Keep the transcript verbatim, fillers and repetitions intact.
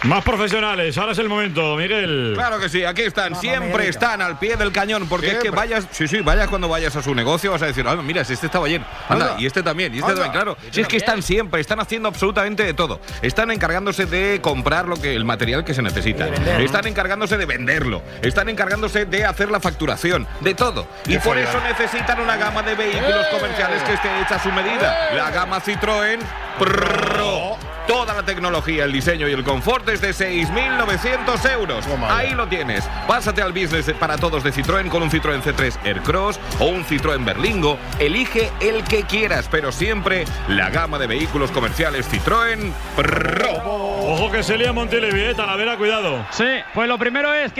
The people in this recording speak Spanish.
Más profesionales, ahora es el momento, Miguel. Claro que sí, aquí están, Vamos, siempre Miguelito. están al pie del cañón, porque Siempre. es que vayas, sí, sí, vayas cuando vayas a su negocio, vas a decir, ah, mira, si este estaba ayer, anda, Anda. y este también, y este Anda. también, claro. Este Si es que también. están siempre, están haciendo absolutamente de todo. Están encargándose de comprar lo que, el material que se necesita. Y de vender. Están encargándose de venderlo. Están encargándose de hacer la facturación, de todo. Y Qué por follón. eso necesitan una gama de vehículos ¡Eh! comerciales que esté hecha a su medida. La gama Citroën Pro. Toda la tecnología, el diseño y el confort desde seis mil novecientos euros. Toma ya. Ahí lo tienes. Pásate al business de- para todos de Citroën con un Citroën C tres Aircross o un Citroën Berlingo. Elige el que quieras, pero siempre la gama de vehículos comerciales Citroën Pro. Ojo que se lía Montilivi, eh, Talavera, cuidado. Sí, pues lo primero es que